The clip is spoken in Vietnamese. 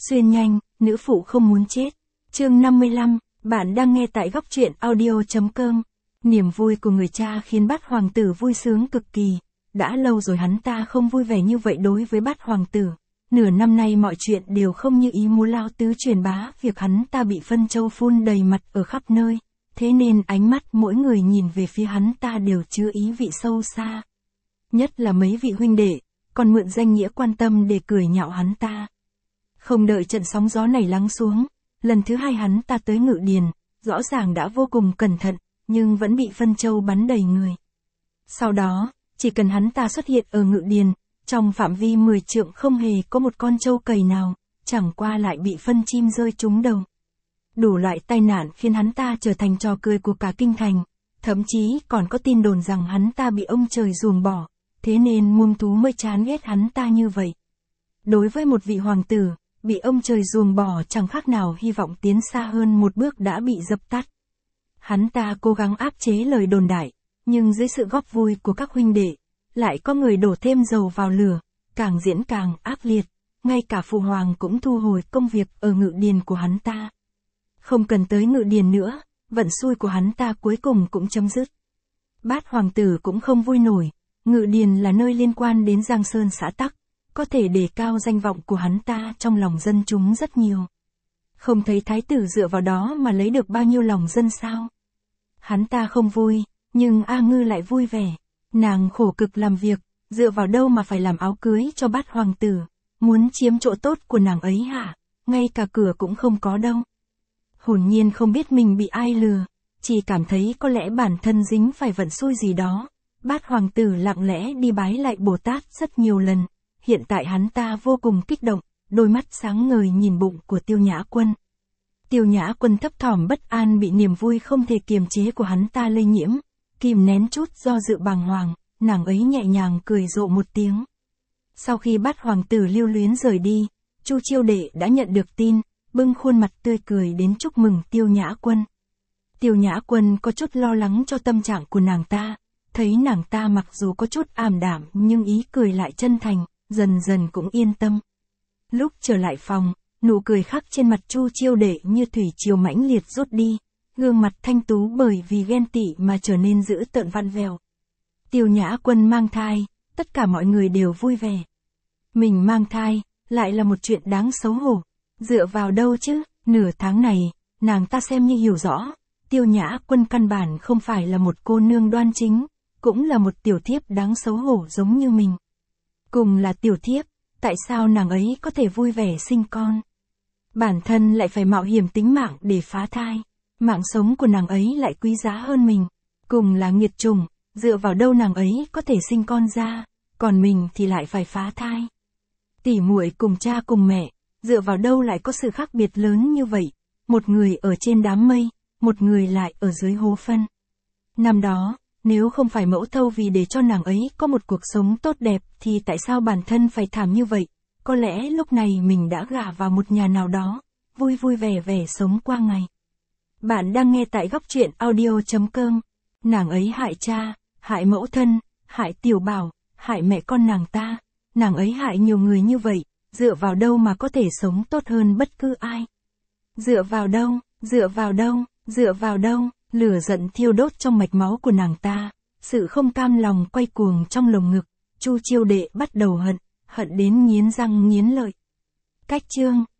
Xuyên nhanh, nữ phụ không muốn chết. Chương 55, bạn đang nghe tại góc truyện audio.com. Niềm vui của người cha khiến bát hoàng tử vui sướng cực kỳ. Đã lâu rồi hắn ta không vui vẻ như vậy đối với bát hoàng tử. Nửa năm nay mọi chuyện đều không như ý muốn lao tứ truyền bá việc hắn ta bị phân châu phun đầy mặt ở khắp nơi. Thế nên ánh mắt mỗi người nhìn về phía hắn ta đều chứa ý vị sâu xa. Nhất là mấy vị huynh đệ, còn mượn danh nghĩa quan tâm để cười nhạo hắn ta. Không đợi trận sóng gió này lắng xuống, lần thứ hai hắn ta tới Ngự Điền, rõ ràng đã vô cùng cẩn thận, nhưng vẫn bị phân châu bắn đầy người. Sau đó, chỉ cần hắn ta xuất hiện ở Ngự Điền, trong phạm vi 10 trượng không hề có một con trâu cầy nào, chẳng qua lại bị phân chim rơi trúng đầu. Đủ loại tai nạn khiến hắn ta trở thành trò cười của cả kinh thành, thậm chí còn có tin đồn rằng hắn ta bị ông trời ruồng bỏ, thế nên muông thú mới chán ghét hắn ta như vậy. Đối với một vị hoàng tử, bị ông trời ruồng bỏ chẳng khác nào hy vọng tiến xa hơn một bước đã bị dập tắt. Hắn ta cố gắng áp chế lời đồn đại, nhưng dưới sự góp vui của các huynh đệ, lại có người đổ thêm dầu vào lửa, càng diễn càng ác liệt, ngay cả phụ hoàng cũng thu hồi công việc ở Ngự Điền của hắn ta. Không cần tới Ngự Điền nữa, vận xui của hắn ta cuối cùng cũng chấm dứt. Bát hoàng tử cũng không vui nổi, Ngự Điền là nơi liên quan đến Giang Sơn xã tắc, có thể đề cao danh vọng của hắn ta trong lòng dân chúng rất nhiều. Không thấy thái tử dựa vào đó mà lấy được bao nhiêu lòng dân sao? Hắn ta không vui, nhưng A Ngư lại vui vẻ. Nàng khổ cực làm việc, dựa vào đâu mà phải làm áo cưới cho bát hoàng tử, muốn chiếm chỗ tốt của nàng ấy hả? Ngay cả cửa cũng không có đâu. Hồn nhiên không biết mình bị ai lừa, chỉ cảm thấy có lẽ bản thân dính phải vận xui gì đó. Bát hoàng tử lặng lẽ đi bái lại Bồ Tát rất nhiều lần. Hiện tại hắn ta vô cùng kích động, đôi mắt sáng ngời nhìn bụng của Tiêu Nhã Quân. Tiêu Nhã Quân thấp thỏm bất an bị niềm vui không thể kiềm chế của hắn ta lây nhiễm, kìm nén chút do dự bàng hoàng, nàng ấy nhẹ nhàng cười rộ một tiếng. Sau khi bát hoàng tử lưu luyến rời đi, Chu Chiêu Đệ đã nhận được tin, bưng khuôn mặt tươi cười đến chúc mừng Tiêu Nhã Quân. Tiêu Nhã Quân có chút lo lắng cho tâm trạng của nàng ta, thấy nàng ta mặc dù có chút ảm đạm nhưng ý cười lại chân thành, dần dần cũng yên tâm. Lúc trở lại phòng, nụ cười khắc trên mặt Chu Chiêu Đệ như thủy triều mãnh liệt rút đi, gương mặt thanh tú bởi vì ghen tị mà trở nên dữ tợn vặn vẹo. Tiêu Nhã Quân mang thai, tất cả mọi người đều vui vẻ. Mình mang thai, lại là một chuyện đáng xấu hổ. Dựa vào đâu chứ? Nửa tháng này, nàng ta xem như hiểu rõ, Tiêu Nhã Quân căn bản không phải là một cô nương đoan chính, cũng là một tiểu thiếp đáng xấu hổ giống như mình. Cùng là tiểu thiếp, tại sao nàng ấy có thể vui vẻ sinh con? Bản thân lại phải mạo hiểm tính mạng để phá thai, mạng sống của nàng ấy lại quý giá hơn mình. Cùng là nghiệt chủng, dựa vào đâu nàng ấy có thể sinh con ra, còn mình thì lại phải phá thai. Tỉ muội cùng cha cùng mẹ, dựa vào đâu lại có sự khác biệt lớn như vậy, một người ở trên đám mây, một người lại ở dưới hố phân. Năm đó, nếu không phải mẫu thâu vì để cho nàng ấy có một cuộc sống tốt đẹp thì tại sao bản thân phải thảm như vậy? Có lẽ lúc này mình đã gả vào một nhà nào đó, vui vui vẻ vẻ sống qua ngày. Bạn đang nghe tại góc truyện audio.com. Nàng ấy hại cha, hại mẫu thân, hại Tiểu Bảo, hại mẹ con nàng ta. Nàng ấy hại nhiều người như vậy, dựa vào đâu mà có thể sống tốt hơn bất cứ ai? Dựa vào đâu, dựa vào đâu, dựa vào đâu? Lửa giận thiêu đốt trong mạch máu của nàng ta, sự không cam lòng quay cuồng trong lồng ngực, Chu Chiêu Đệ bắt đầu hận đến nghiến răng nghiến lợi. Cách chương